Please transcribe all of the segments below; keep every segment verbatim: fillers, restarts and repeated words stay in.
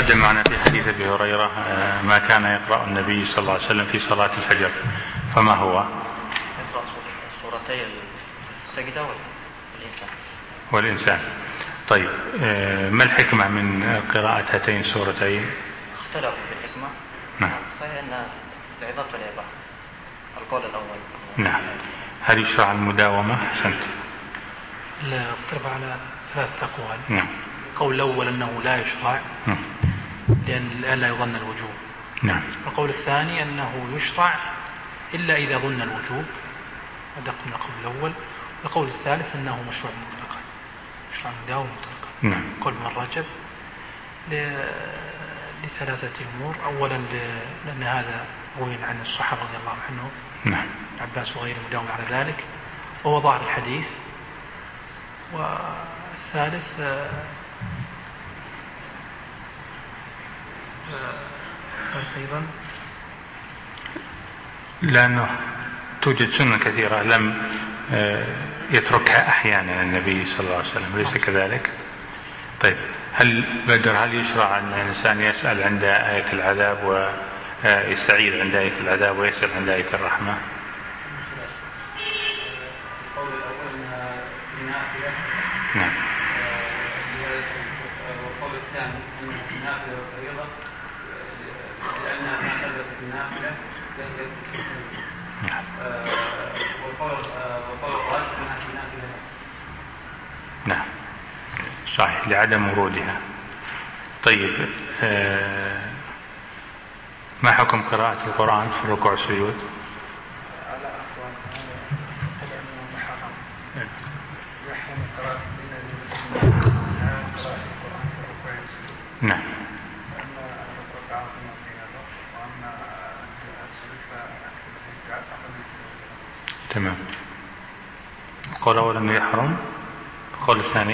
تقدم معنا في حديث أبي هريرة ما كان يقرأ النبي صلى الله عليه وسلم في صلاة الفجر، فما هو؟ يقرأ سورتي السجدة والإنسان. والإنسان. طيب، ما الحكمة من قراءة هاتين السورتين؟ اختلفوا في الحكمة. نعم. صحيح أن العظة والعبرة القول الأول. نعم. هل يشرع المداومة؟ أحسنت. لا، اقترب على ثلاثة أقوال. نعم. القول الأول أنه لا يشرع نعم. لأن لا يظن الوجوب. نعم. القول الثاني أنه يشرع إلا إذا ظن الوجوب، أدق من القول الأول. القول الثالث أنه مشروع مطلقا، يشرع مداوم مطلقا. نعم. قول ابن رجب لثلاثة أمور. أولا لأن هذا روي عن الصحابة رضي الله عنهم، نعم، عباس وغيره مداوم على ذلك، وهو ظاهر الحديث. والثالث أيضا لأنه توجد سنة كثيرة لم يتركها أحيانا النبي صلى الله عليه وسلم، ليس كذلك؟ طيب، هل بدر هل يشرع أن الإنسان يسأل عند آية العذاب ويستعيذ عند آية العذاب ويسأل عند آية الرحمة؟ القول الأول أنها نافلة. نعم. والقول الثاني أنها نافلة وفريضة لأنها ما ثبتت النافلة ليست كالفريضة. نعم. والقول الراجح أنها نافلة. نعم، صحيح، لعدم ورودها. طيب، ما حكم قراءة القرآن في الركوع والسجود؟ على أقوال، لأنه محرم. يحرم قراءة قراءة القرآن في الركوع والسجود. نعم. وأما الركوع فعظم في هذا، وأما السجود فأكتب في الدعاء فقد يتسجد. تمام. القول الأول أنه يحرم، القول الثاني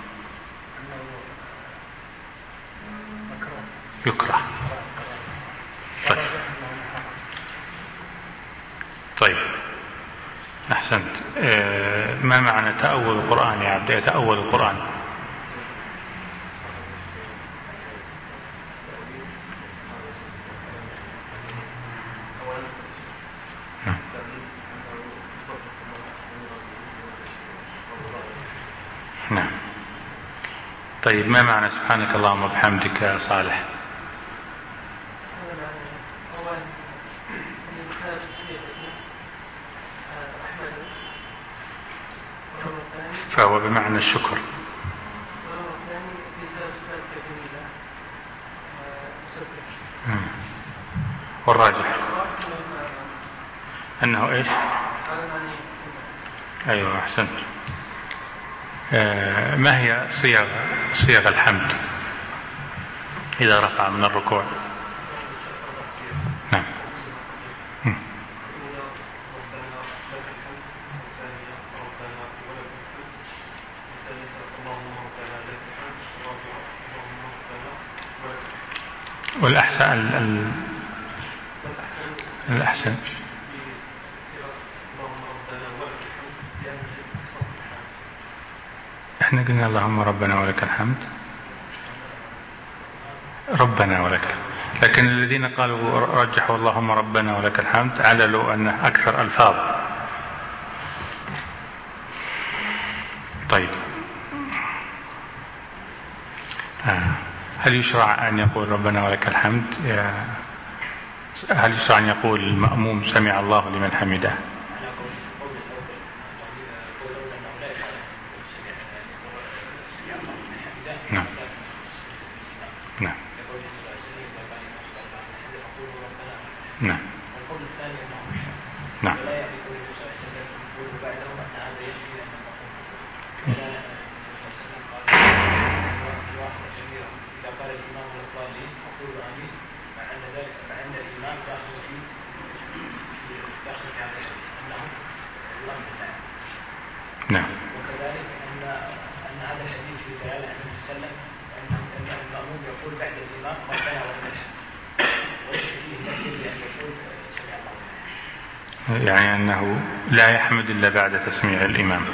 يكره. طيب. طيب، أحسنت. ما معنى تأول القرآن يا عبد؟ يتأول القرآن. نعم. طيب، ما معنى سبحانك اللهم وبحمدك يا صالح؟ فهو بمعنى الشكر. والراجح أنه إيش؟ أيوة، أحسنت. آه ما هي صيغ صيغ الحمد إذا رفع من الركوع؟ نعم. والأحسن ال... الأحسن احنا قلنا اللهم ربنا ولك الحمد، ربنا ولك الحمد، لكن الذين قالوا رجحوا اللهم ربنا ولك الحمد عللوا أنه أكثر ألفاظ. طيب، آه. هل يشرع أن يقول ربنا ولك الحمد؟ هل يشرع أن يقول المأموم سمع الله لمن حمده؟ نعم. نعم. نعم. نعم. نعم. وكذلك أن أن هذا الحديث في دلالة على النبي صلى الله عليه وسلم أن المأموم يقول بعد الإمام ربنا ولك الحمد، وليس فيه نفي بأن يقول سمع الله. يعني أنه لا يحمد إلا بعد تسميع الإمام.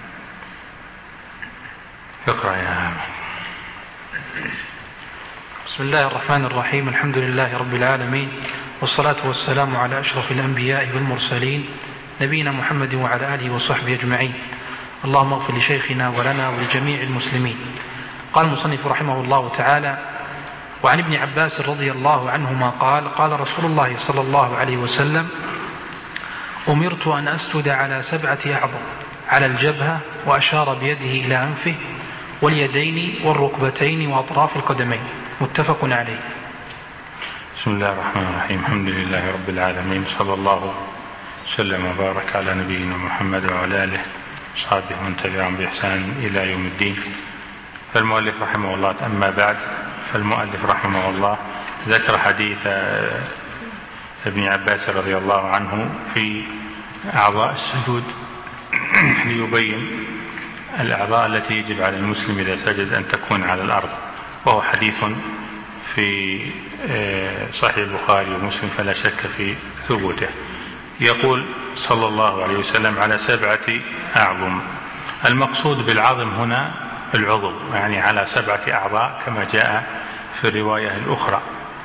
اقرأ يا بسم الله الرحمن الرحيم. الحمد لله رب العالمين، والصلاة والسلام على أشرف الأنبياء والمرسلين نبينا محمد وعلى آله وصحبه أجمعين. اللهم اغفر لشيخنا ولنا ولجميع المسلمين. قال المصنف رحمه الله تعالى: وعن ابن عباس رضي الله عنهما قال: قال رسول الله صلى الله عليه وسلم: أمرت أن أسجد على سبعة أعظم، على الجبهة، وأشار بيده إلى أنفه واليدين والركبتين وأطراف القدمين. متفق عليه. بسم الله الرحمن الرحيم. الحمد لله رب العالمين، صلى الله وسلم وبارك على نبينا محمد وعلى آله وصحبه ومن تبعهم بإحسان إلى يوم الدين. فالمؤلف رحمه الله، أما بعد، فالمؤلف رحمه الله ذكر حديث ابن عباس رضي الله عنه في أعضاء السجود ليبين الأعضاء التي يجب على المسلم إذا سجد أن تكون على الأرض، وهو حديث في صحيح البخاري ومسلم فلا شك في ثبوته. يقول صلى الله عليه وسلم: على سبعة أعظم. المقصود بالعظم هنا العضو، يعني على سبعة أعضاء كما جاء في الرواية الأخرى.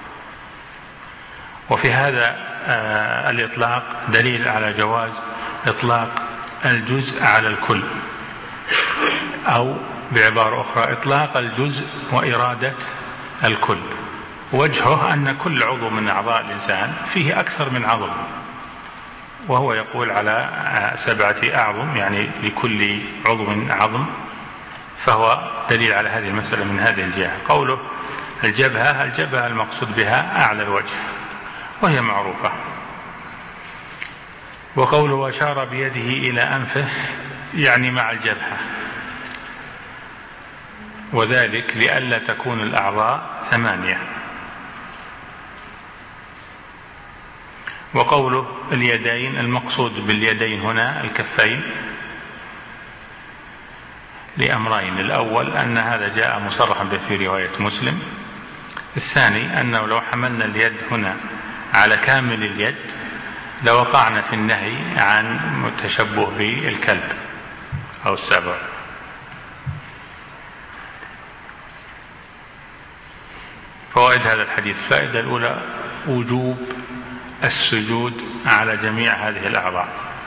وفي هذا الإطلاق دليل على جواز إطلاق الجزء على الكل، أو بعبارة أخرى إطلاق الجزء وإرادة الكل. وجهه أن كل عضو من أعضاء الإنسان فيه أكثر من عضو، وهو يقول على سبعة أعظم، يعني لكل عضو عظم، فهو دليل على هذه المسألة من هذه الجهة. قوله الجبهة، الجبهة المقصود بها أعلى الوجه وهي معروفة. وقوله أشار بيده إلى أنفه، يعني مع الجبهة، وذلك لئلا تكون الأعضاء ثمانية. وقوله اليدين، المقصود باليدين هنا الكفين لأمرين: الأول أن هذا جاء مصرحا به في رواية مسلم. الثاني أنه لو حملنا اليد هنا على كامل اليد لوقعنا في النهي عن التشبه بالكلب أو السبع. فوائد هذا الحديث: الفائدة الأولى وجوب السجود على جميع هذه الأعضاء.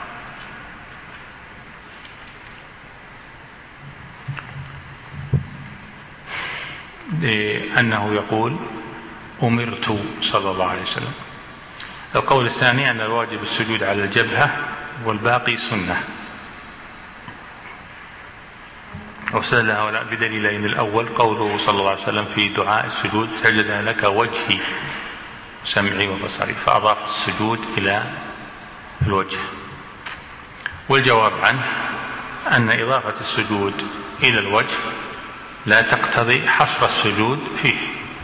لأنه يقول أمرت صلى الله عليه وسلم. القول الثاني أن الواجب السجود على الجبهة والباقي سنة. وسأل هؤلاء بدليلين: الأول قوله صلى الله عليه وسلم في دعاء السجود: سجد لك وجهي سمعي وبصري، فأضاف السجود إلى الوجه. والجواب عنه أن إضافة السجود إلى الوجه لا تقتضي حصر السجود فيه.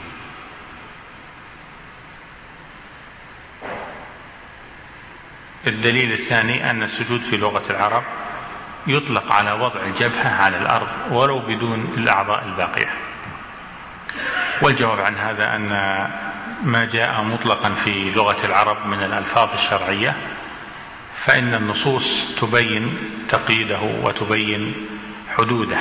الدليل الثاني أن السجود في لغة العرب يطلق على وضع الجبهة على الأرض ولو بدون الأعضاء الباقية. والجواب عن هذا أن ما جاء مطلقا في لغة العرب من الألفاظ الشرعية فإن النصوص تبين تقييده وتبين حدوده،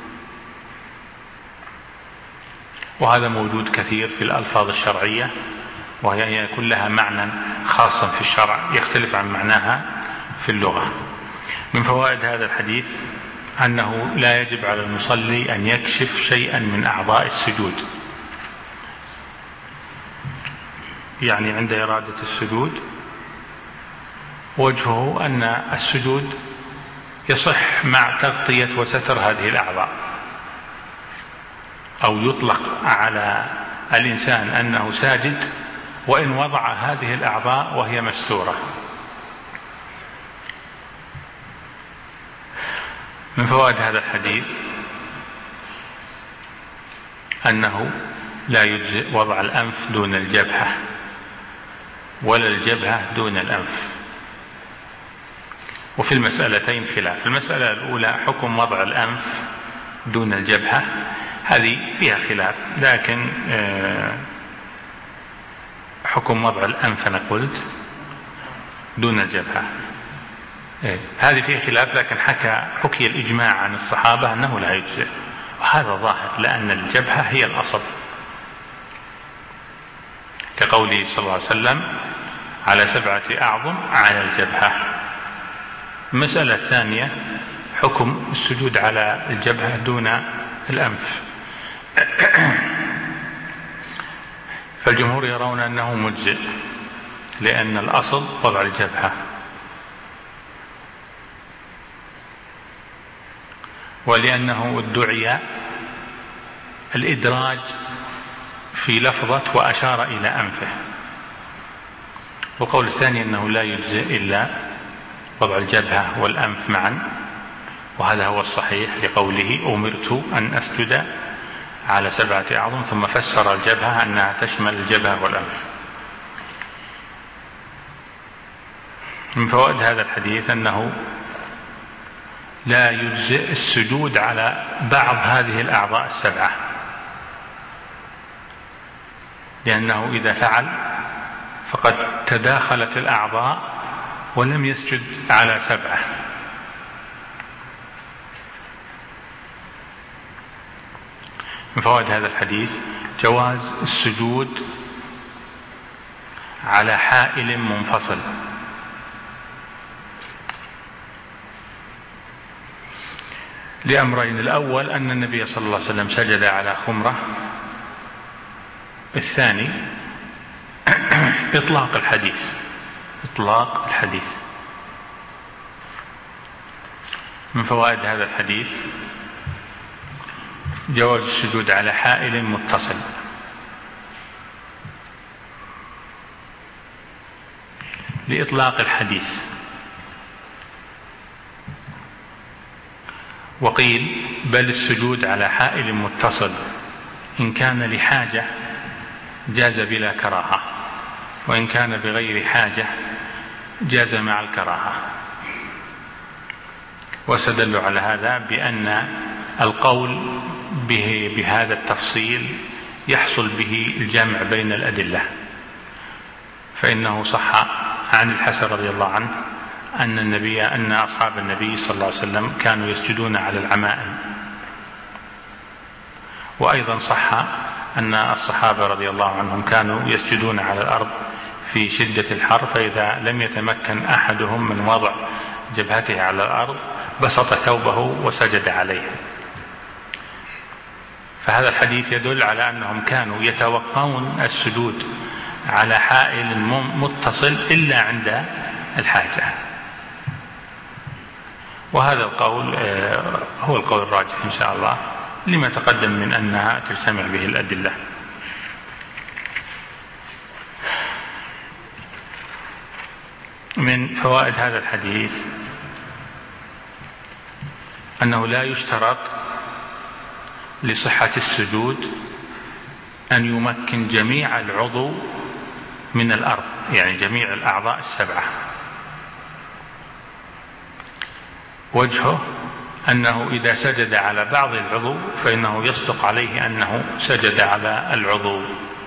وهذا موجود كثير في الألفاظ الشرعية، وهي كلها معنى خاصا في الشرع يختلف عن معناها في اللغة. من فوائد هذا الحديث أنه لا يجب على المصلي أن يكشف شيئا من أعضاء السجود، يعني عند إرادة السجود وجهه أن السجود يصح مع تغطية وستر هذه الأعضاء، أو يطلق على الإنسان أنه ساجد وإن وضع هذه الأعضاء وهي مستورة. من فوائد هذا الحديث أنه لا يجزئ وضع الأنف دون الجبهة ولا الجبهة دون الأنف. وفي المسألتين خلاف. المسألة الأولى حكم وضع الأنف دون الجبهة، هذه فيها خلاف، لكن حكم وضع الأنف أنا قلت دون الجبهة هذه فيه خلاف، لكن حكى حكي الإجماع عن الصحابة أنه لا يجزئ، وهذا ظاهر لأن الجبهة هي الأصل، كقوله صلى الله عليه وسلم على سبعة أعظم على الجبهة. المسألة الثانية حكم السجود على الجبهة دون الأنف. فالجمهور يرون أنه مجزئ لأن الأصل وضع الجبهة، ولأنه ادعي الإدراج في لفظة وأشار إلى أنفه. والقول الثاني أنه لا يجزئ إلا وضع الجبهة والأنف معا، وهذا هو الصحيح لقوله أمرت أن أسجد على سبعة أعظم، ثم فسر الجبهة أنها تشمل الجبهة والأنف. من فوائد هذا الحديث أنه لا يجزئ السجود على بعض هذه الأعضاء السبعة، لأنه إذا فعل فقد تداخلت الأعضاء ولم يسجد على سبعة. من فوائد هذا الحديث جواز السجود على حائل منفصل، لأمرين: الأول أن النبي صلى الله عليه وسلم سجد على خمرة، الثاني إطلاق الحديث إطلاق الحديث. من فوائد هذا الحديث جواز السجود على حائل متصل، لإطلاق الحديث. وقيل بل السجود على حائل متصل إن كان لحاجة جاز بلا كراهة، وإن كان بغير حاجة جاز مع الكراهة. واستدلوا على هذا بأن القول به بهذا التفصيل يحصل به الجمع بين الأدلة، فإنه صح عن الحسن رضي الله عنه أن النبي أن أصحاب النبي صلى الله عليه وسلم كانوا يسجدون على العمائم، وأيضا صح أن الصحابة رضي الله عنهم كانوا يسجدون على الأرض في شدة الحر، فإذا لم يتمكن أحدهم من وضع جبهته على الأرض بسط ثوبه وسجد عليه. فهذا الحديث يدل على أنهم كانوا يتوقعون السجود على حائل متصل إلا عند الحاجة، وهذا القول هو القول الراجح إن شاء الله لما تقدم من أنها تجتمع به الأدلة. من فوائد هذا الحديث أنه لا يشترط لصحة السجود أن يمكن جميع العضو من الأرض، يعني جميع الأعضاء السبعة. وجهه أنه إذا سجد على بعض العضو فإنه يصدق عليه أنه سجد على العضو.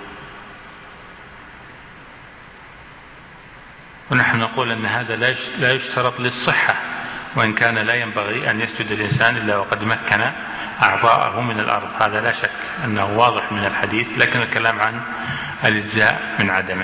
ونحن نقول أن هذا لا يشترط للصحة، وإن كان لا ينبغي أن يسجد الإنسان إلا وقد مكن أعضاءه من الأرض، هذا لا شك أنه واضح من الحديث، لكن الكلام عن الإجزاء من عدمه.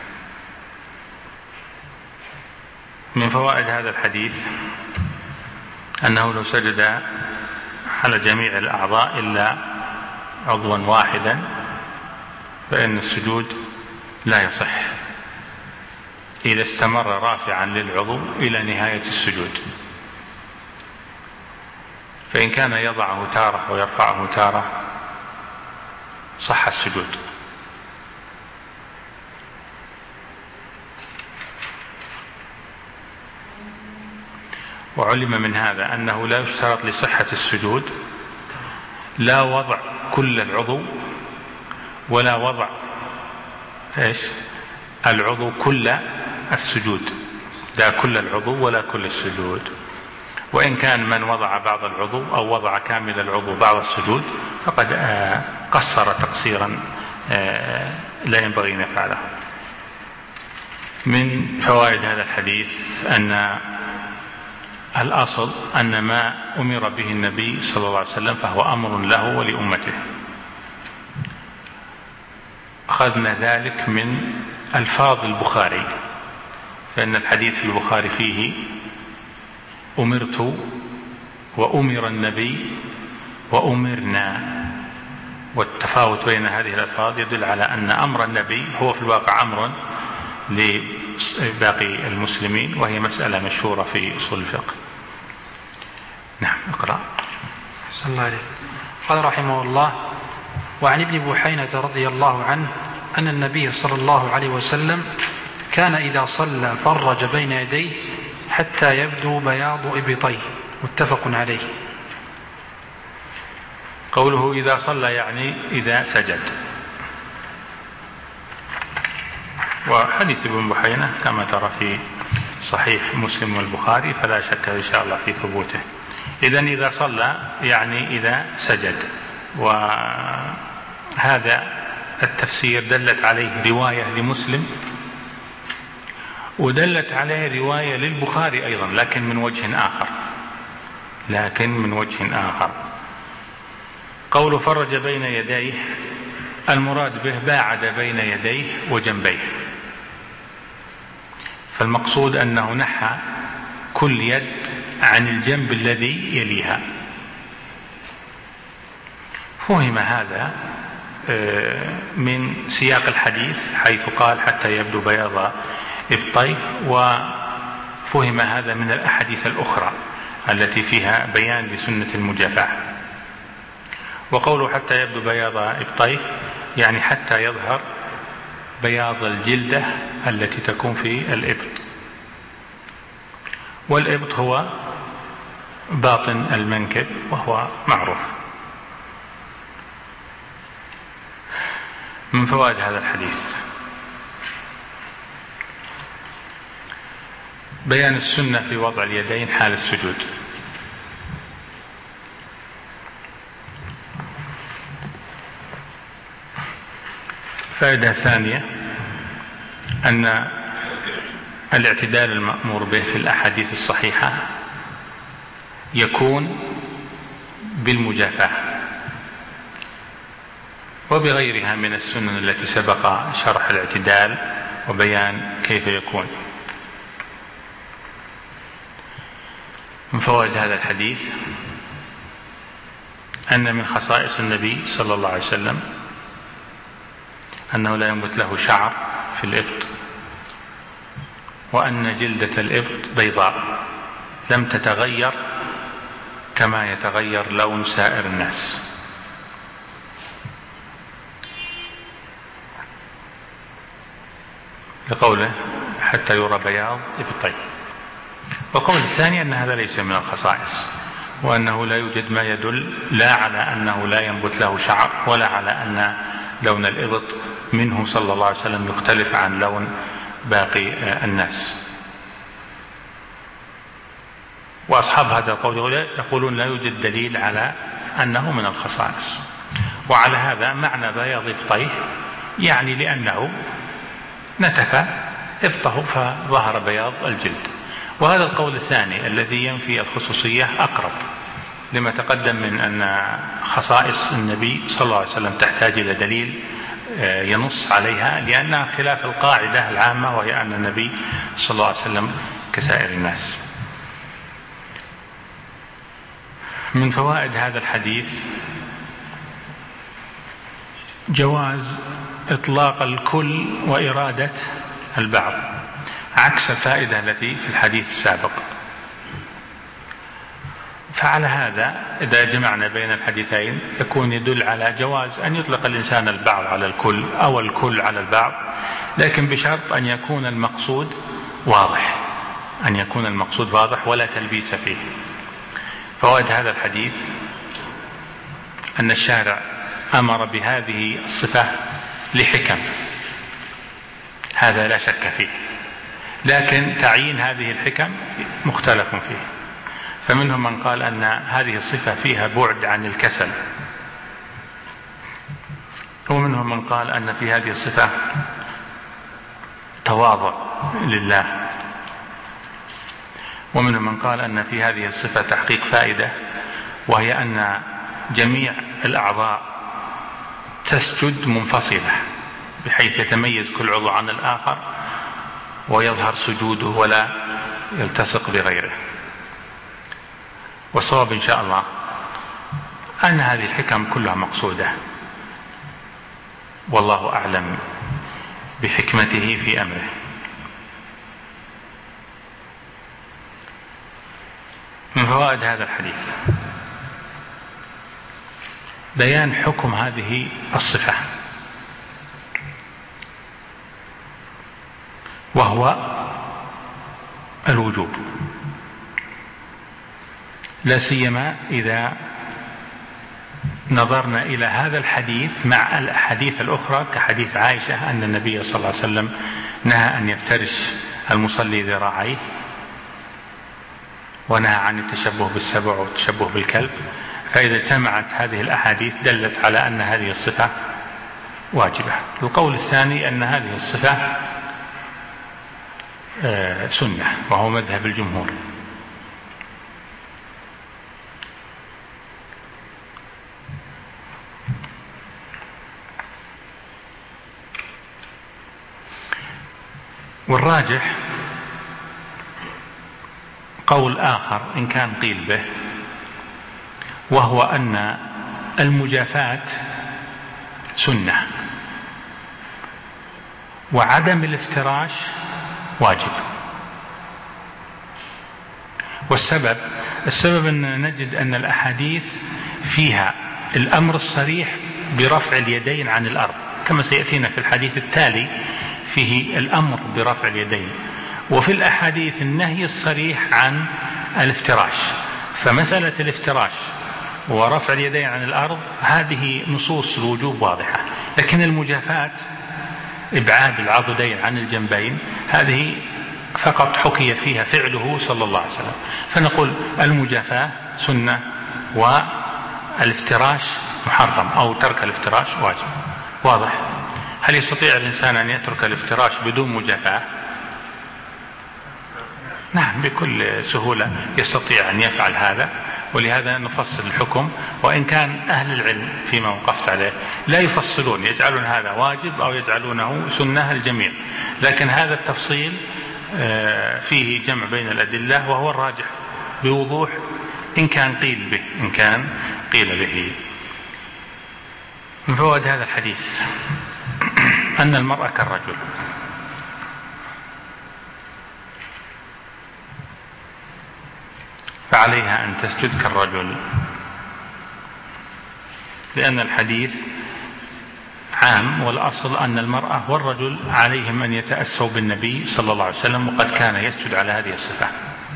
من فوائد هذا الحديث أنه لو سجد على جميع الأعضاء إلا عضوا واحدا فإن السجود لا يصح إذا استمر رافعا للعضو إلى نهاية السجود، فإن كان يضعه تارة ويرفعه تارة صح السجود. وعلم من هذا أنه لا يشترط لصحة السجود لا وضع كل العضو ولا وضع إيش العضو كل السجود، لا كل العضو ولا كل السجود. وإن كان من وضع بعض العضو أو وضع كامل العضو بعض السجود فقد قصر تقصيرا لا ينبغي أن يفعله. من فوائد هذا الحديث أن الأصل أن ما أمر به النبي صلى الله عليه وسلم فهو أمر له ولأمته، أخذنا ذلك من ألفاظ البخاري، فإن الحديث في البخاري فيه أمرت وأمر النبي وأمرنا، والتفاوت بين هذه الألفاظ يدل على أن أمر النبي هو في الواقع أمر لباقي المسلمين، وهي مسألة مشهورة في أصول الفقه. نعم اقرأ. صلى الله عليه. قال رحمه الله: وعن ابن بحينة رضي الله عنه أن النبي صلى الله عليه وسلم كان إذا صلى فرج بين يديه حتى يبدو بياض إبطيه، متفق عليه. قوله إذا صلى يعني إذا سجد، وحديث ابن بحينة كما ترى في صحيح مسلم والبخاري، فلا شك إن شاء الله في ثبوته. إذن إذا صلى يعني إذا سجد، وهذا التفسير دلت عليه رواية لمسلم، ودلت عليه رواية للبخاري أيضا، لكن من وجه آخر لكن من وجه آخر قول فرج بين يديه، المراد به باعد بين يديه وجنبيه، فالمقصود أنه نحى كل يد عن الجنب الذي يليها. فهم هذا من سياق الحديث حيث قال حتى يبدو بياض إبطيه، وفهم هذا من الأحاديث الأخرى التي فيها بيان لسنة المجافاة. وقوله حتى يبدو بياض إبطيه يعني حتى يظهر بياض الجلدة التي تكون في الإبط، والإبط هو باطن المنكب وهو معروف. من فوائد هذا الحديث بيان السنة في وضع اليدين حال السجود. فائدة ثانية أن الاعتدال المأمور به في الأحاديث الصحيحة يكون بالمجافاة وبغيرها من السنن التي سبق شرح الاعتدال وبيان كيف يكون. من فوائد هذا الحديث أن من خصائص النبي صلى الله عليه وسلم أنه لا ينبت له شعر في الإبط، وأن جلدة الإبط بيضاء لم تتغير كما يتغير لون سائر الناس. لقوله حتى يرى بياض إبطيه. وقول الثاني أن هذا ليس من الخصائص، وأنه لا يوجد ما يدل لا على أنه لا ينبت له شعر ولا على أن لون الإبط منه صلى الله عليه وسلم يختلف عن لون باقي الناس. وأصحاب هذا القول يقولون لا يوجد دليل على أنه من الخصائص. وعلى هذا معنى بياض إبطيه يعني لأنه نتف إبطه فظهر بياض الجلد. وهذا القول الثاني الذي ينفي الخصوصية أقرب لما تقدم من أن خصائص النبي صلى الله عليه وسلم تحتاج إلى دليل ينص عليها، لأنها خلاف القاعدة العامة وهي أن النبي صلى الله عليه وسلم كسائر الناس. من فوائد هذا الحديث جواز إطلاق الكل وإرادة البعض عكس الفائدة التي في الحديث السابق. فعلى هذا إذا جمعنا بين الحديثين يكون يدل على جواز أن يطلق الإنسان البعض على الكل أو الكل على البعض، لكن بشرط أن يكون المقصود واضح أن يكون المقصود واضح ولا تلبيس فيه. فوائد هذا الحديث أن الشارع أمر بهذه الصفة لحكم، هذا لا شك فيه، لكن تعيين هذه الحكم مختلف فيه. فمنهم من قال أن هذه الصفة فيها بعد عن الكسل، ومنهم من قال أن في هذه الصفة تواضع لله، ومنهم من قال أن في هذه الصفة تحقيق فائدة، وهي أن جميع الأعضاء تسجد منفصلة بحيث يتميز كل عضو عن الآخر ويظهر سجوده ولا يلتصق بغيره. والصواب إن شاء الله أن هذه الحكم كلها مقصودة، والله أعلم بحكمته في أمره. من فوائد هذا الحديث بيان حكم هذه الصفة، وهو الوجوب، لا سيما إذا نظرنا إلى هذا الحديث مع الأحاديث الأخرى كحديث عائشة أن النبي صلى الله عليه وسلم نهى أن يفترش المصلي ذراعيه، ونهى عن التشبه بالسبع والتشبه بالكلب. فإذا اجتمعت هذه الأحاديث دلت على أن هذه الصفة واجبة. القول الثاني أن هذه الصفة سنة، وهو مذهب الجمهور. والراجح قول آخر إن كان قيل به، وهو أن المجافاة سنة وعدم الافتراش واجب. والسبب السبب أن نجد أن الأحاديث فيها الأمر الصريح برفع اليدين عن الأرض، كما سيأتينا في الحديث التالي فيه الأمر برفع اليدين، وفي الأحاديث النهي الصريح عن الافتراش. فمسألة الافتراش ورفع اليدين عن الأرض هذه نصوص الوجوب واضحة، لكن المجافاة إبعاد العضدين عن الجنبين هذه فقط حكي فيها فعله صلى الله عليه وسلم. فنقول المجافاة سنة والافتراش محرم، أو ترك الافتراش واجب. واضح؟ هل يستطيع الإنسان أن يترك الافتراش بدون مجافاة؟ نعم، بكل سهولة يستطيع أن يفعل هذا، ولهذا نفصل الحكم. وإن كان أهل العلم فيما وقفت عليه لا يفصلون، يجعلون هذا واجب أو يجعلونه سنة الجميع، لكن هذا التفصيل فيه جمع بين الأدلة، وهو الراجح بوضوح إن كان قيل به إن كان قيل به. من فوائد هذا الحديث أن المرأة كالرجل، فعليها أن تسجد كالرجل، لأن الحديث عام، والأصل أن المرأة والرجل عليهم أن يتأسوا بالنبي صلى الله عليه وسلم، وقد كان يسجد على هذه الصفة.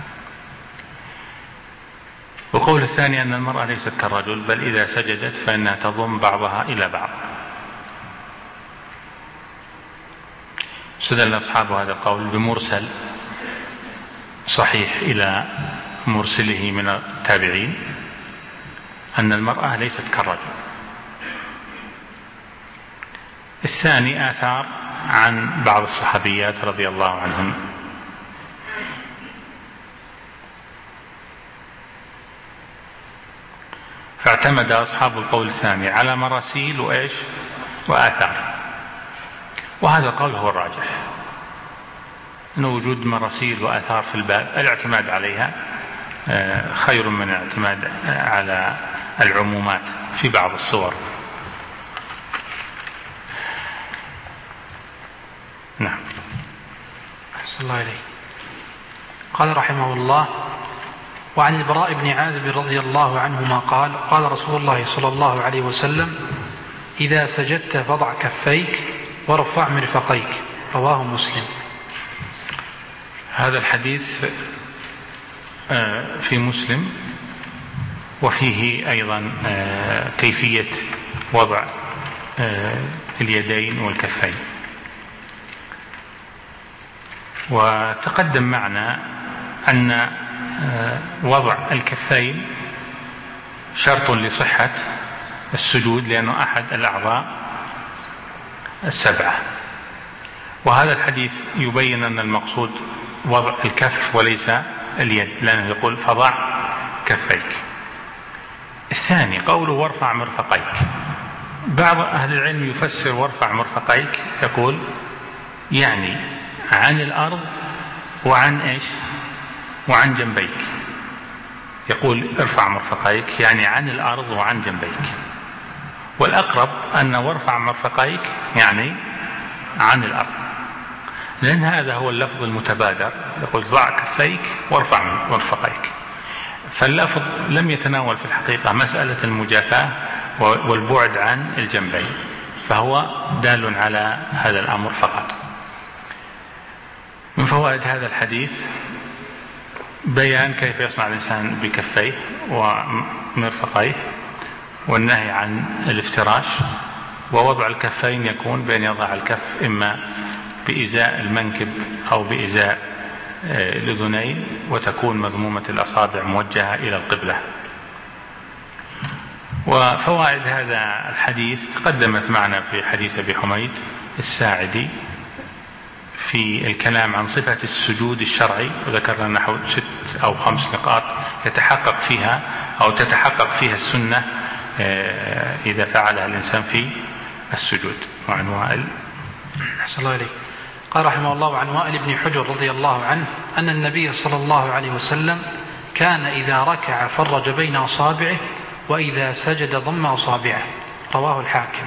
وقول الثاني أن المرأة ليست كالرجل، بل إذا سجدت فإنها تضم بعضها إلى بعض. استدل أصحاب هذا القول بمرسل صحيح إلى مرسله من التابعين أن المرأة ليست كالرجل. الثاني آثار عن بعض الصحابيات رضي الله عنهم، فاعتمد أصحاب القول الثاني على مراسيل وإيش وآثار، وهذا القول هو الراجح، أن وجود مراسيل وآثار في الباب الاعتماد عليها خير من الاعتماد على العمومات في بعض الصور. نعم. أحسن الله إليك. قال رحمه الله: وعن البراء بن عازب رضي الله عنهما قال: قال رسول الله صلى الله عليه وسلم: إذا سجدت فضع كفيك وارفع مرفقيك. رواه مسلم. هذا الحديث في مسلم، وفيه أيضا كيفية وضع اليدين والكفين. وتقدم معنا أن وضع الكفين شرط لصحة السجود، لأنه أحد الأعضاء السبعة. وهذا الحديث يبين أن المقصود وضع الكف وليس اليد، لأنه يقول فضع كفيك. الثاني قوله وارفع مرفقيك، بعض أهل العلم يفسر وارفع مرفقيك يقول يعني عن الأرض وعن إيش وعن جنبيك، يقول ارفع مرفقيك يعني عن الأرض وعن جنبيك، والأقرب أن وارفع مرفقيك يعني عن الأرض، لأن هذا هو اللفظ المتبادر، يقول ضع كفيك وارفع مرفقيك، فاللفظ لم يتناول في الحقيقة مسألة المجافاة والبعد عن الجنبين، فهو دال على هذا الأمر فقط. من فوائد هذا الحديث بيان كيف يصنع الإنسان بكفيه ومرفقيه، والنهي عن الافتراش، ووضع الكفين يكون بأن يضع الكف إما بإزاء المنكب أو بإزاء الأذنين، وتكون مضمومة الأصابع موجهة إلى القبلة. وفوائد هذا الحديث تقدمت معنا في حديث أبي حميد الساعدي في الكلام عن صفة السجود الشرعي، وذكرنا نحو ست أو خمس نقاط يتحقق فيها أو تتحقق فيها السنة إذا فعلها الإنسان في السجود. وعن وائل أحسن الله إليك قال رحمه الله عن وائل بن حجر رضي الله عنه أن النبي صلى الله عليه وسلم كان إذا ركع فرج بين أصابعه وإذا سجد ضم أصابعه، رواه الحاكم.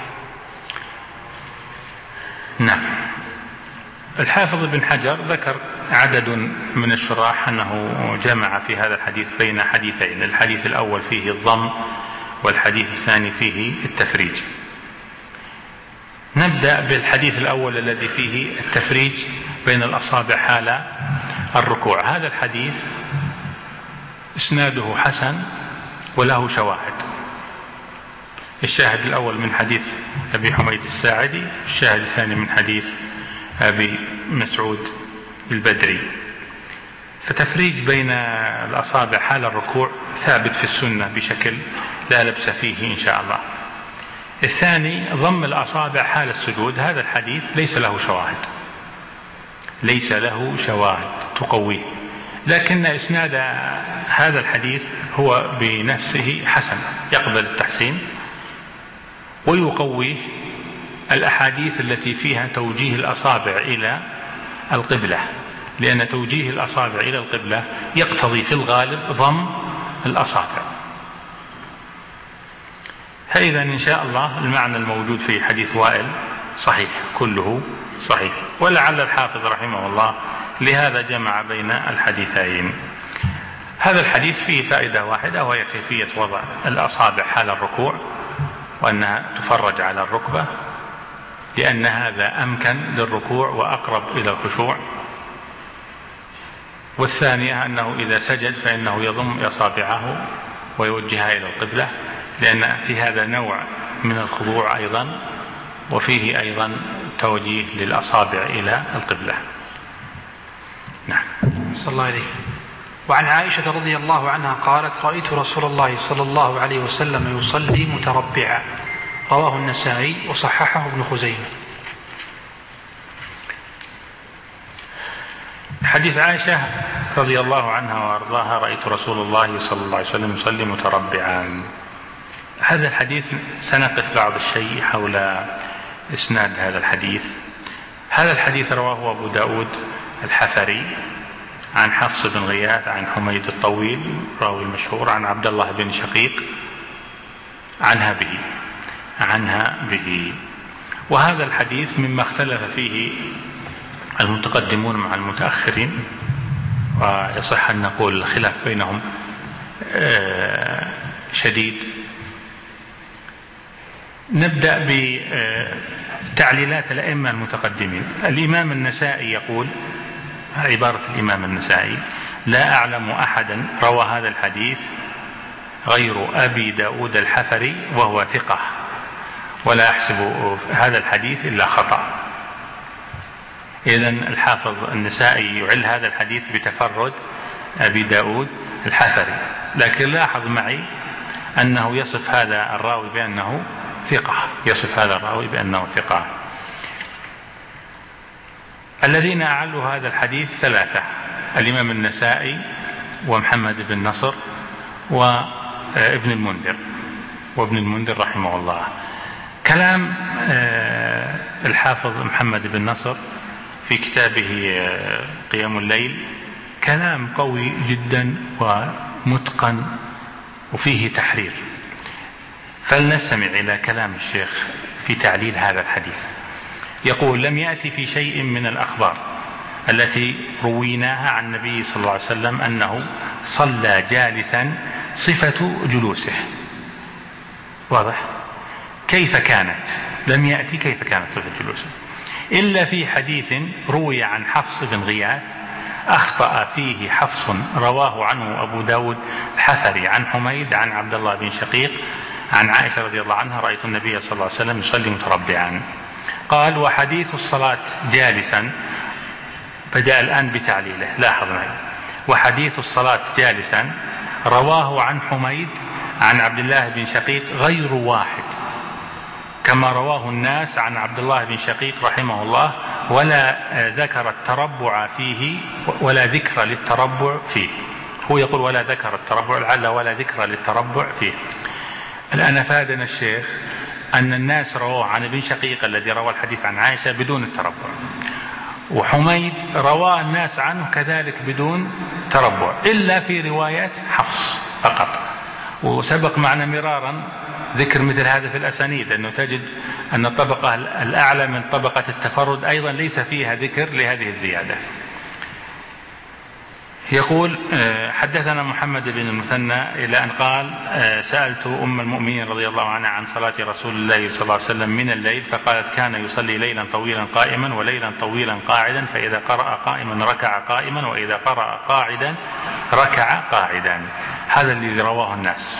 نعم. الحافظ ابن حجر ذكر عدد من الشراح أنه جمع في هذا الحديث بين حديثين، الحديث الأول فيه الضم والحديث الثاني فيه التفريج. نبدأ بالحديث الأول الذي فيه التفريج بين الأصابع حال الركوع. هذا الحديث إسناده حسن وله شواهد. الشاهد الأول من حديث أبي حميد الساعدي، الشاهد الثاني من حديث أبي مسعود البدري. فتفريج بين الأصابع حال الركوع ثابت في السنة بشكل لا لبس فيه إن شاء الله. الثاني ضم الأصابع حال السجود، هذا الحديث ليس له شواهد ليس له شواهد تقويه، لكن إسناد هذا الحديث هو بنفسه حسن يقبل التحسين، ويقويه الأحاديث التي فيها توجيه الأصابع إلى القبلة، لأن توجيه الأصابع إلى القبلة يقتضي في الغالب ضم الأصابع. فإذا إن شاء الله المعنى الموجود في حديث وائل صحيح، كله صحيح، ولعل الحافظ رحمه الله لهذا جمع بين الحديثين. هذا الحديث فيه فائدة واحدة، وهي كيفية وضع الأصابع حال الركوع، وأنها تفرج على الركبة، لأن هذا أمكن للركوع وأقرب إلى الخشوع. والثانية أنه إذا سجد فإنه يضم أصابعه ويوجهها إلى القبلة، لأن في هذا نوع من الخضوع أيضا، وفيه أيضا توجيه للأصابع إلى القبلة. نعم. صلى الله عليه. وعن عائشة رضي الله عنها قالت: رأيت رسول الله صلى الله عليه وسلم يصلي متربعا، رواه النسائي وصححه ابن خزيمة. حديث عائشة رضي الله عنها وأرضاها: رأيت رسول الله صلى الله عليه وسلم يصلي متربعا. هذا الحديث سنقف بعض الشيء حول إسناد هذا الحديث. هذا الحديث رواه أبو داود الحفري عن حفص بن غياث عن حميد الطويل راوي المشهور عن عبد الله بن شقيق عنها به عنها به وهذا الحديث مما اختلف فيه المتقدمون مع المتأخرين، ويصح أن نقول الخلاف بينهم شديد. نبدأ بتعليلات الأئمة المتقدمين. الإمام النسائي يقول، عبارة الإمام النسائي: لا أعلم أحدا روى هذا الحديث غير أبي داود الحفري وهو ثقة، ولا أحسب هذا الحديث إلا خطأ. إذن الحافظ النسائي يعل هذا الحديث بتفرد أبي داود الحفري، لكن لاحظ معي أنه يصف هذا الراوي بأنه ثقة يصف هذا الراوي بأنه ثقة. الذين أعلوا هذا الحديث ثلاثة: الإمام النسائي ومحمد بن نصر وابن المنذر وابن المنذر رحمه الله. كلام الحافظ محمد بن نصر في كتابه قيام الليل كلام قوي جدا ومتقن وفيه تحرير. فلنستمع إلى كلام الشيخ في تعليل هذا الحديث. يقول: لم يأتي في شيء من الأخبار التي رويناها عن النبي صلى الله عليه وسلم أنه صلى جالسا صفة جلوسه. واضح؟ كيف كانت؟ لم يأتي كيف كانت صفة جلوسه إلا في حديث روي عن حفص بن غياث أخطأ فيه حفص رواه عنه أبو داود الحفري عن حميد عن عبد الله بن شقيق عن عائشة رضي الله عنها: رأيت النبي صلى الله عليه وسلم يصلي متربعا. قال: وحديث الصلاة جالسا، بدأ الآن بتعليله، لاحظ معي: وحديث الصلاة جالسا رواه عن حميد عن عبد الله بن شقيق غير واحد كما رواه الناس عن عبد الله بن شقيق رحمه الله، ولا ذكر التربع فيه ولا ذكر للتربع فيه. هو يقول ولا ذكر التربع، لعل ولا ذكر للتربع فيه. الآن أفادنا الشيخ أن الناس رواه عن ابن شقيق الذي روى الحديث عن عائشة بدون التربع، وحميد رواه الناس عنه كذلك بدون تربع إلا في رواية حفص فقط. وسبق معنا مرارا ذكر مثل هذا في الأسانيد، أنه تجد أن الطبقة الأعلى من طبقة التفرد أيضا ليس فيها ذكر لهذه الزيادة. يقول: حدثنا محمد بن المثنى إلى أن قال: سألت أم المؤمنين رضي الله عنها عن صلاة رسول الله صلى الله عليه وسلم من الليل، فقالت: كان يصلي ليلا طويلا قائما وليلا طويلا قاعدا، فإذا قرأ قائما ركع قائما، وإذا قرأ قاعدا ركع قاعدا. هذا الذي رواه الناس.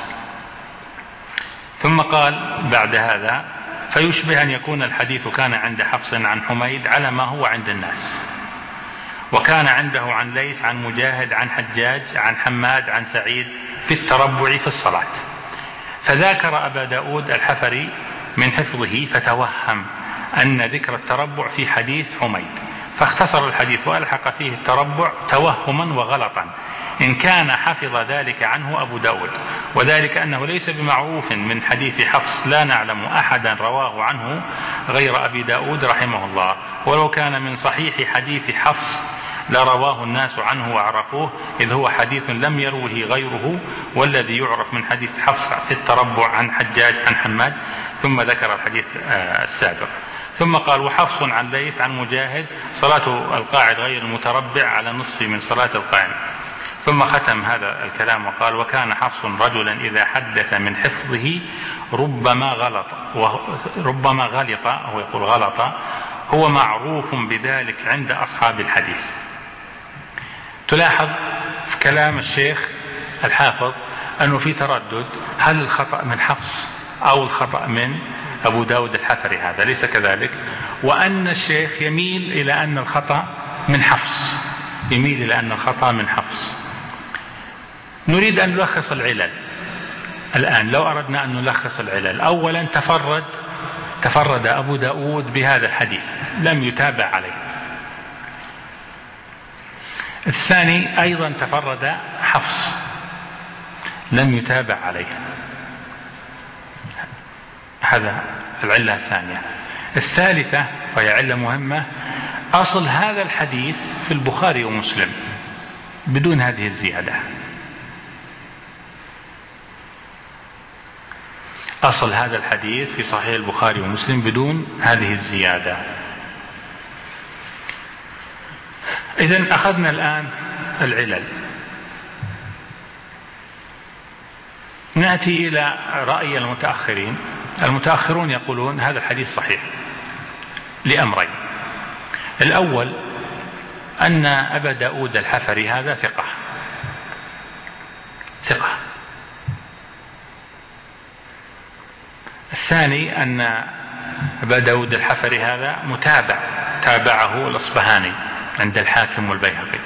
ثم قال بعد هذا: فيشبه أن يكون الحديث كان عند حفص عن حميد على ما هو عند الناس، وكان عنده عن ليث عن مجاهد عن حجاج عن حماد عن سعيد في التربع في الصلاة. فذاكر أبا داود الحفري من حفظه فتوهم أن ذكر التربع في حديث حميد، فاختصر الحديث وألحق فيه التربع توهما وغلطا، إن كان حفظ ذلك عنه أبو داود، وذلك أنه ليس بمعروف من حديث حفص، لا نعلم أحدا رواه عنه غير أبي داود رحمه الله، ولو كان من صحيح حديث حفص لرواه الناس عنه وعرفوه، إذ هو حديث لم يروه غيره، والذي يعرف من حديث حفص في التربع عن حجاج عن حماد. ثم ذكر الحديث السابق. ثم قال: وحفص عن ليث عن مجاهد صلاة القاعد غير المتربع على نصف من صلاة القائم. ثم ختم هذا الكلام وقال: وكان حفص رجلا إذا حدث من حفظه ربما غلط ربما غلط هو يقول غلط هو معروف بذلك عند أصحاب الحديث. تلاحظ في كلام الشيخ الحافظ أنه في تردد، هل الخطأ من حفص أو الخطأ من أبو داود الحفري؟ هذا ليس كذلك، وأن الشيخ يميل إلى أن الخطأ من حفص يميل إلى أن الخطأ من حفص. نريد أن نلخص العلل الآن. لو أردنا أن نلخص العلل: أولا تفرد تفرد أبو داود بهذا الحديث، لم يتابع عليه. الثاني أيضا تفرد حفص، لم يتابع عليه. هذا العلة الثانية. الثالثة وهي علة مهمة: أصل هذا الحديث في البخاري ومسلم بدون هذه الزيادة. أصل هذا الحديث في صحيح البخاري ومسلم بدون هذه الزيادة. إذن أخذنا الآن العلل. نأتي إلى رأي المتأخرين. المتأخرون يقولون هذا الحديث صحيح لأمرين: الأول أن أبا داود الحفري هذا ثقة ثقة الثاني أن أبا داود الحفري هذا متابع، تابعه الأصبهاني عند الحاكم والبيهقي.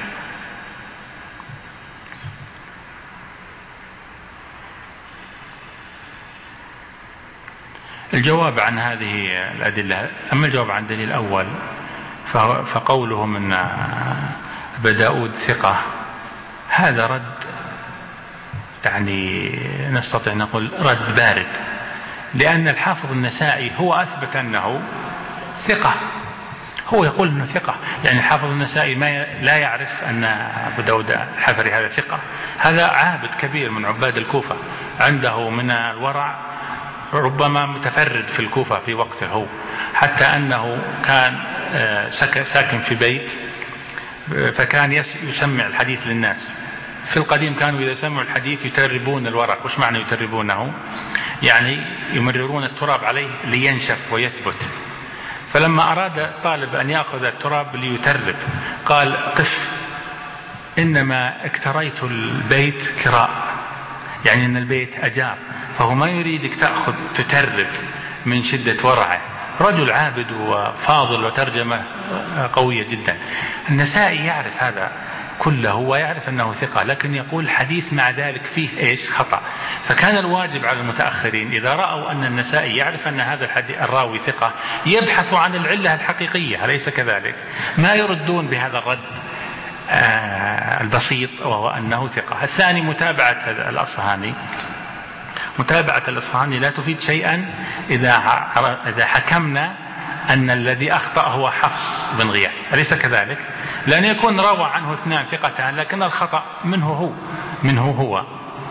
الجواب عن هذه الأدلة: أما الجواب عن الدليل الأول فقولهم أن أبا داود ثقة، هذا رد يعني نستطيع نقول رد بارد، لأن الحافظ النسائي هو أثبت أنه ثقة، هو يقول أنه ثقة. يعني الحافظ النسائي ما ي... لا يعرف أن أبو داود الحفري هذا ثقة، هذا عابد كبير من عباد الكوفة، عنده من الورع ربما متفرد في الكوفة في وقته هو، حتى أنه كان ساكن في بيت فكان يسمع الحديث للناس. في القديم كانوا إذا سمعوا الحديث يتربون الورق. وش معنى يتربونه؟ يعني يمررون التراب عليه لينشف ويثبت. فلما أراد طالب أن يأخذ التراب ليترب قال قف، إنما اكتريت البيت كراء، يعني أن البيت أجار، فهو ما يريدك تأخذ تترب من شدة ورعه. رجل عابد وفاضل وترجمة قوية جدا. النسائي يعرف هذا كله ويعرف أنه ثقة، لكن يقول الحديث مع ذلك فيه إيش؟ خطأ. فكان الواجب على المتأخرين إذا رأوا أن النسائي يعرف أن هذا الحديث الراوي ثقة يبحثوا عن العلة الحقيقية، أليس كذلك؟ ما يردون بهذا الرد آه البسيط وهو أنه ثقة. الثاني متابعة الأصفهاني. متابعة الأصفهاني لا تفيد شيئا إذا إذا حكمنا أن الذي أخطأ هو حفص بن غياث، أليس كذلك؟ لأن يكون روى عنه اثنان ثقتان لكن الخطأ منه هو منه هو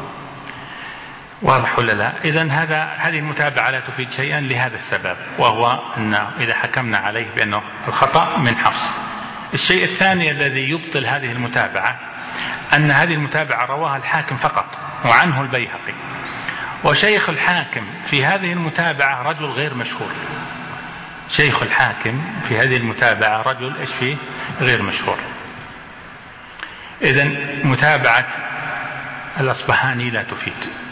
واضح ولا لا؟ إذن هذا هذه المتابعة لا تفيد شيئا لهذا السبب، وهو أن إذا حكمنا عليه بأنه الخطأ من حفص. الشيء الثاني الذي يبطل هذه المتابعة أن هذه المتابعة رواها الحاكم فقط وعنه البيهقي، وشيخ الحاكم في هذه المتابعة رجل غير مشهور. شيخ الحاكم في هذه المتابعة رجل إيش فيه؟ غير مشهور. إذن متابعة الأصبهاني لا تفيد.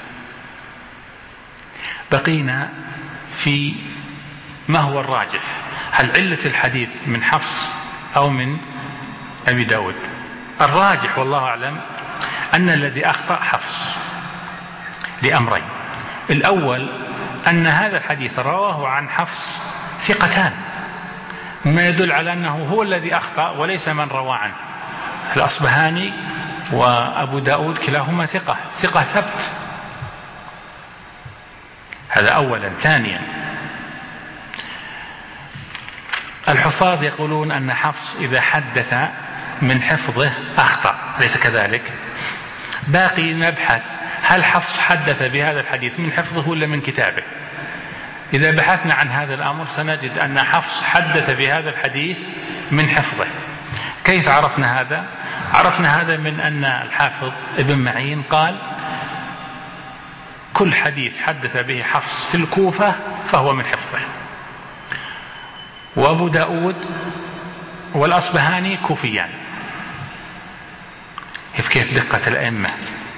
بقينا في ما هو الراجح، هل علة الحديث من حفص أو من أبي داود؟ الراجح والله أعلم أن الذي أخطأ حفص لأمرين. الأول أن هذا الحديث رواه عن حفص ثقتان، ما يدل على أنه هو الذي أخطأ وليس من روى عنه. الأصبهاني وأبو داود كلاهما ثقة ثقة ثبت، هذا أولا. ثانيا الحفاظ يقولون أن حفص إذا حدث من حفظه أخطأ، ليس كذلك؟ باقي نبحث هل حفص حدث بهذا الحديث من حفظه ولا من كتابه. إذا بحثنا عن هذا الأمر سنجد أن حفص حدث بهذا الحديث من حفظه. كيف عرفنا هذا؟ عرفنا هذا من أن الحافظ ابن معين قال كل حديث حدث به حفص في الكوفة فهو من حفظه. وأبو داود والأصبهاني كوفيان. كيف دقة الأئمة،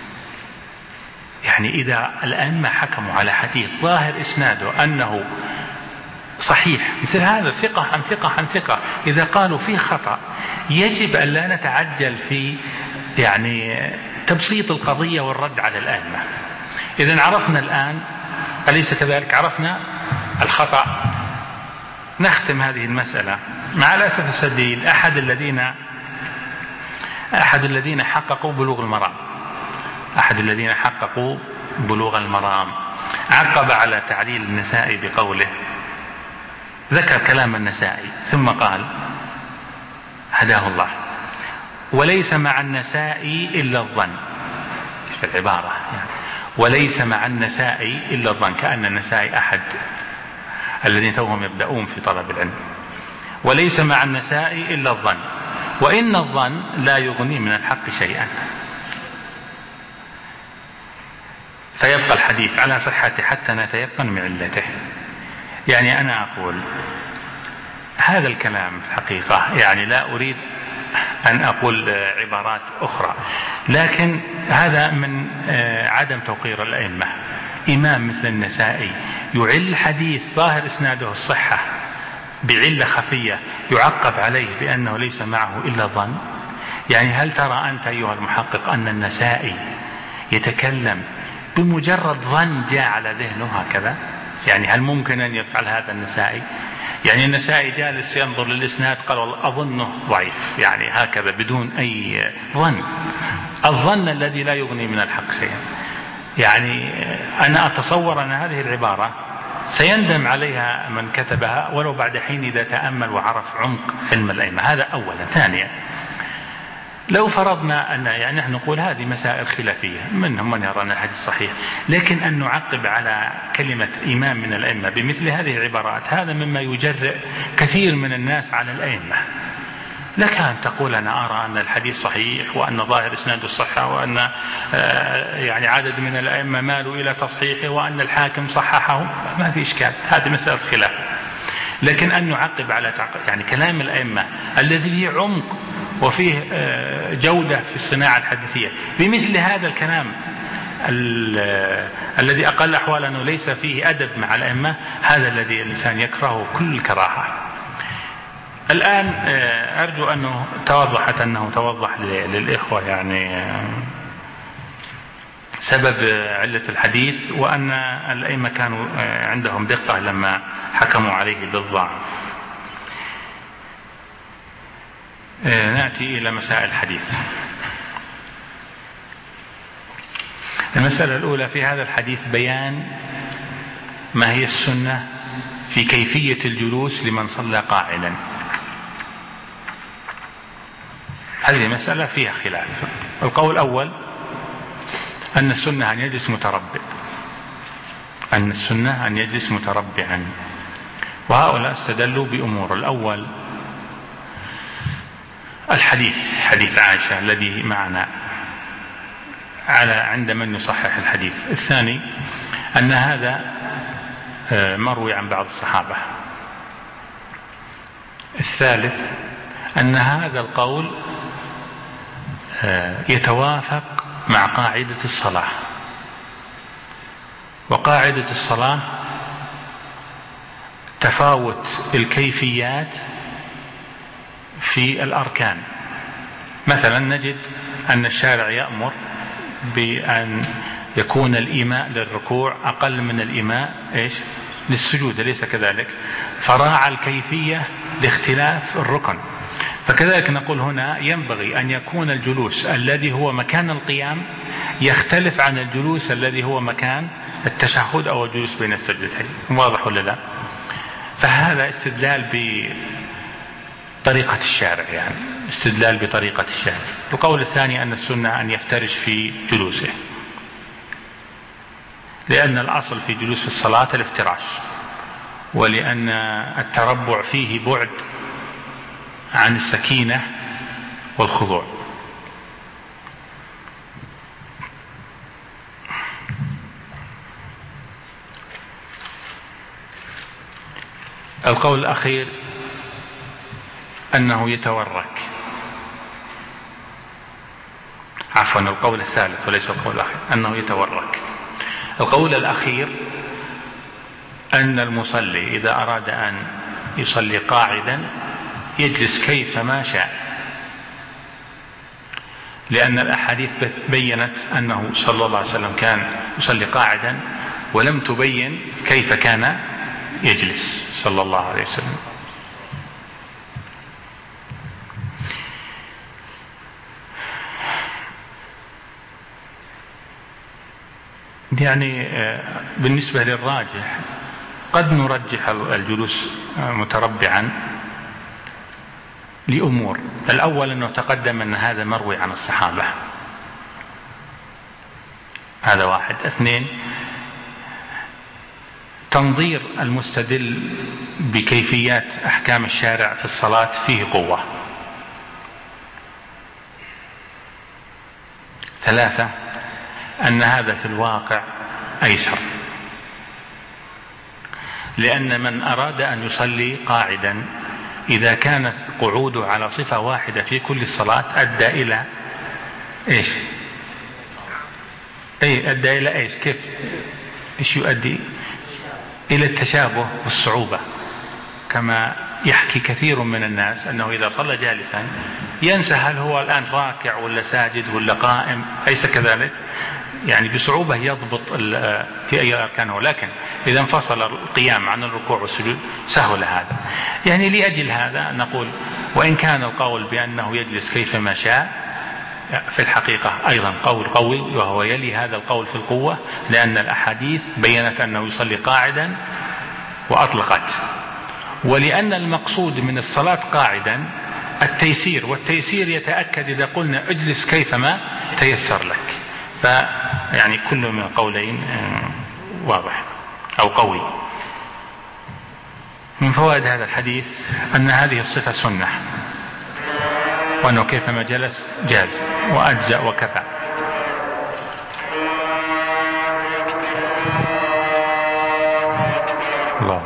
يعني إذا الأئمة حكموا على حديث ظاهر إسناده أنه صحيح مثل هذا ثقة عن ثقة عن ثقة، إذا قالوا فيه خطأ يجب أن لا نتعجل في يعني تبسيط القضية والرد على الأئمة. إذن عرفنا الآن، أليس كذلك؟ عرفنا الخطأ. نختم هذه المسألة. مع الأسف الشديد أحد الذين أحد الذين حققوا بلوغ المرام أحد الذين حققوا بلوغ المرام عقب على تعليل النسائي بقوله، ذكر كلام النسائي ثم قال هداه الله: وليس مع النسائي إلا الظن. في العبارة يعني وليس مع النسائي إلا الظن، كأن النسائي أحد الذين توهم يبدأون في طلب العلم. وليس مع النسائي إلا الظن، وإن الظن لا يغني من الحق شيئا. فيبقى الحديث على صحته حتى نتيقن من علته. يعني أنا أقول هذا الكلام الحقيقة، يعني لا أريد أن أقول عبارات أخرى، لكن هذا من عدم توقير الأئمة. إمام مثل النسائي يعل حديث ظاهر إسناده الصحة بعلة خفية يعقب عليه بأنه ليس معه إلا ظن. يعني هل ترى أنت أيها المحقق أن النسائي يتكلم بمجرد ظن جاء على ذهنه هكذا؟ يعني هل ممكن أن يفعل هذا النسائي؟ يعني النسائي جالس ينظر للإسناد قال والله أظنه ضعيف، يعني هكذا بدون أي ظن، الظن الذي لا يغني من الحق شيئا. يعني أنا أتصور أن هذه العبارة سيندم عليها من كتبها ولو بعد حين إذا تأمل وعرف عمق علم الأئمة. هذا أولا. ثانيا، لو فرضنا أن يعني نحن نقول هذه مسائل خلافية، منهم من يرى أن الحديث صحيح، لكن أن نعقب على كلمة إمام من الأئمة بمثل هذه العبارات هذا مما يجرئ كثير من الناس على الأئمة. لك أن تقول أنا أرى أن الحديث صحيح وأن ظاهر إسناد الصحة وأن يعني عدد من الأئمة مالوا إلى تصحيحه وأن الحاكم صححه، ما في إشكال، هذه مسألة خلاف. لكن أن نعقب على يعني كلام الأئمة الذي فيه عمق وفيه جودة في الصناعة الحديثية بمثل هذا الكلام الذي أقل أحوال أنه ليس فيه أدب مع الأئمة، هذا الذي الإنسان يكرهه كل الكراهة. الآن أرجو أنه توضحت أنه توضح للإخوة يعني سبب علة الحديث، وأن الأئمة كانوا عندهم دقة لما حكموا عليه بالضعف. نأتي إلى مسائل الحديث. المسألة الأولى في هذا الحديث بيان ما هي السنة في كيفية الجلوس لمن صلى قاعدا. هذه مسألة فيها خلاف. القول الأول أن السنة أن يجلس متربع، أن السنة أن يجلس متربعا، وهؤلاء استدلوا بأمور. الأول الحديث، حديث عائشة الذي معنا على عند من يصحح الحديث. الثاني أن هذا مروي عن بعض الصحابة. الثالث أن هذا القول يتوافق مع قاعدة الصلاة، وقاعدة الصلاة تفاوت الكيفيات في الأركان. مثلا نجد أن الشارع يأمر بأن يكون الإيماء للركوع أقل من الإيماء إيش للسجود، ليس كذلك؟ فراعى الكيفية لاختلاف الركن. فكذلك نقول هنا ينبغي أن يكون الجلوس الذي هو مكان القيام يختلف عن الجلوس الذي هو مكان التشهد أو الجلوس بين السجدتين. واضح ولا لا؟ فهذا استدلال بطريقة الشارع، يعني استدلال بطريقة الشارع. القول الثاني أن السنة أن يفترش في جلوسه، لأن الأصل في جلوس الصلاة الافتراش، ولأن التربع فيه بعد عن السكينة والخضوع. القول الأخير أنه يتورك، عفوا القول الثالث وليس القول الأخير، أنه يتورك. القول الأخير أن المصلي إذا أراد أن يصلي قاعدا يجلس كيفما شاء، لأن الأحاديث بيّنت أنه صلى الله عليه وسلم كان يصلي قاعدا ولم تبين كيف كان يجلس صلى الله عليه وسلم. يعني بالنسبة للراجح قد نرجح الجلوس متربعا لأمور. الأول أنه تقدم أن هذا مروي عن الصحابة، هذا واحد. اثنين، تنظير المستدل بكيفيات أحكام الشارع في الصلاة فيه قوة. ثلاثة، أن هذا في الواقع أيسر، لأن من أراد أن يصلي قاعدا إذا كان قعوده على صفة واحدة في كل الصلاة أدى إلى إيش؟ أي أدى إلى إيش؟ كيف؟ إيش يؤدي؟ إلى التشابه والصعوبة، كما يحكي كثير من الناس أنه إذا صلى جالسا ينسى هل هو الآن راكع ولا ساجد ولا قائم، أليس كذلك؟ يعني بصعوبة يضبط في أي أركان هو، لكن إذا انفصل القيام عن الركوع والسجود سهل هذا. يعني لأجل هذا نقول وإن كان القول بأنه يجلس كيفما شاء في الحقيقة أيضا قول قوي، وهو يلي هذا القول في القوة، لأن الأحاديث بيّنت أنه يصلي قاعدا وأطلقت. ولأن المقصود من الصلاة قاعدا التيسير، والتيسير يتأكد إذا قلنا اجلس كيفما تيسر لك. فيعني كل من القولين واضح أو قوي. من فوائد هذا الحديث أن هذه الصفة سنة، وأنه كيفما جلس جاز وأجزأ وكفى. الله.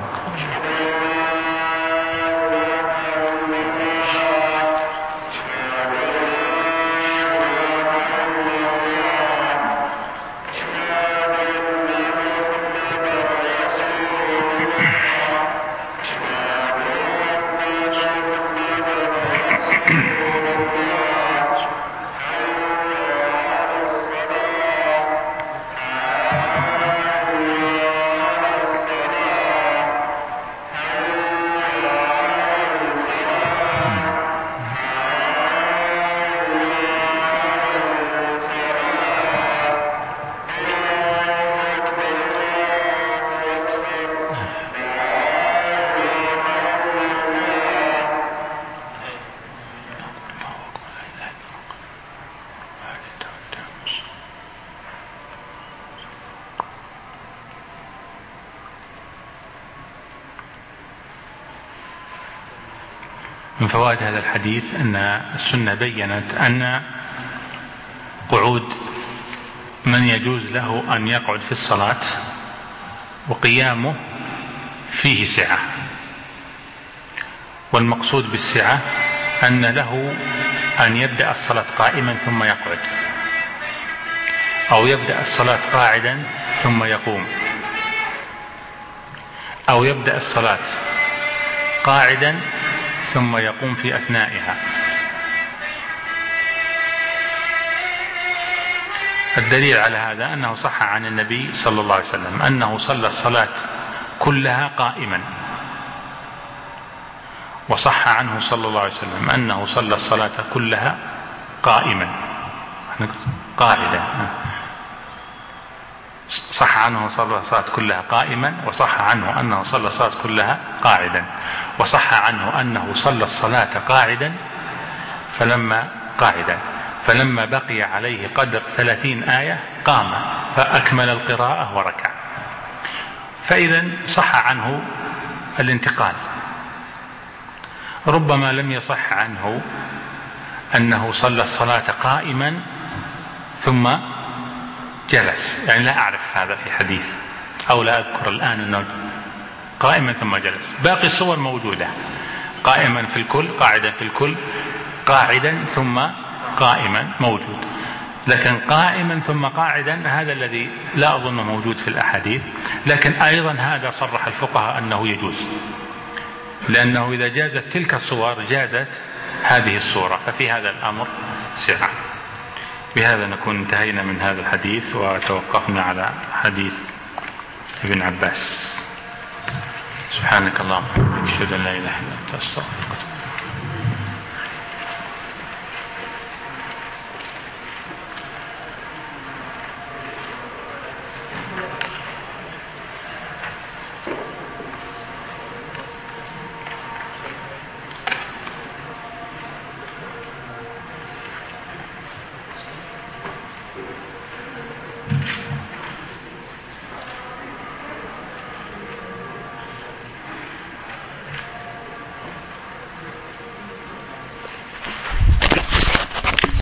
من فوائد هذا الحديث أن السنة بيّنت أن قعود من يجوز له أن يقعد في الصلاة وقيامه فيه سعة، والمقصود بالسعة أن له أن يبدأ الصلاة قائما ثم يقعد، أو يبدأ الصلاة قاعدا ثم يقوم، أو يبدأ الصلاة قاعدا ثم يقوم في أثنائها. الدليل على هذا أنه صح عن النبي صلى الله عليه وسلم أنه صلى الصلاة كلها قائما، وصح عنه صلى الله عليه وسلم أنه صلى الصلاة كلها قائما قاعدا. صح عنه صلى الصلاة كلها قائما، وصح عنه أنه صلى الصلاة كلها قاعدا، وصح عنه أنه صلى الصلاة قاعدا فلما قاعدا فلما بقي عليه قدر ثلاثين آية قام فأكمل القراءة وركع. فإذا صح عنه الانتقال. ربما لم يصح عنه أنه صلى الصلاة قائما ثم جلس، يعني لا أعرف هذا في حديث، أو لا أذكر الآن أنه قائما ثم جلس. باقي الصور موجودة، قائما في الكل، قاعدا في الكل، قاعدا ثم قائما موجود، لكن قائما ثم قاعدا هذا الذي لا أظن موجود في الأحاديث. لكن أيضا هذا صرح الفقهاء أنه يجوز، لأنه إذا جازت تلك الصور جازت هذه الصورة، ففي هذا الأمر سعة. بهذا نكون انتهينا من هذا الحديث، وتوقفنا على حديث ابن عباس. سبحانك اللهم وبحمدك، أشهد أن لا إله إلا أنت، أستغفرك.